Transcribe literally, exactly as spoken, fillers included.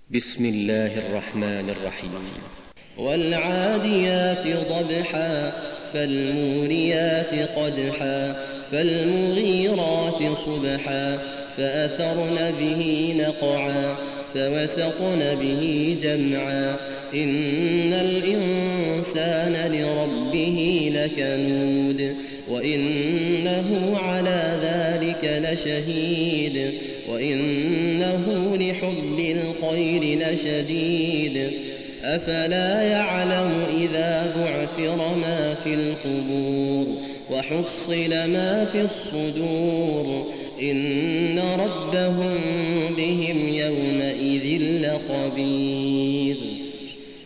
بسم الله الرحمن الرحيم. والعاديات ضبحا فالموريات قدحا فالمغيرات صبحا فأثرن به نقعا فوسطن به جمعا إن الإنسان لربه لكنود وإنه على ذلك لشهيد وإنه لحب الخير لشديد أفلا يعلم إذا بعثر ما في القبور وحصل ما في الصدور إن ربهم بهم يومئذ لخبير.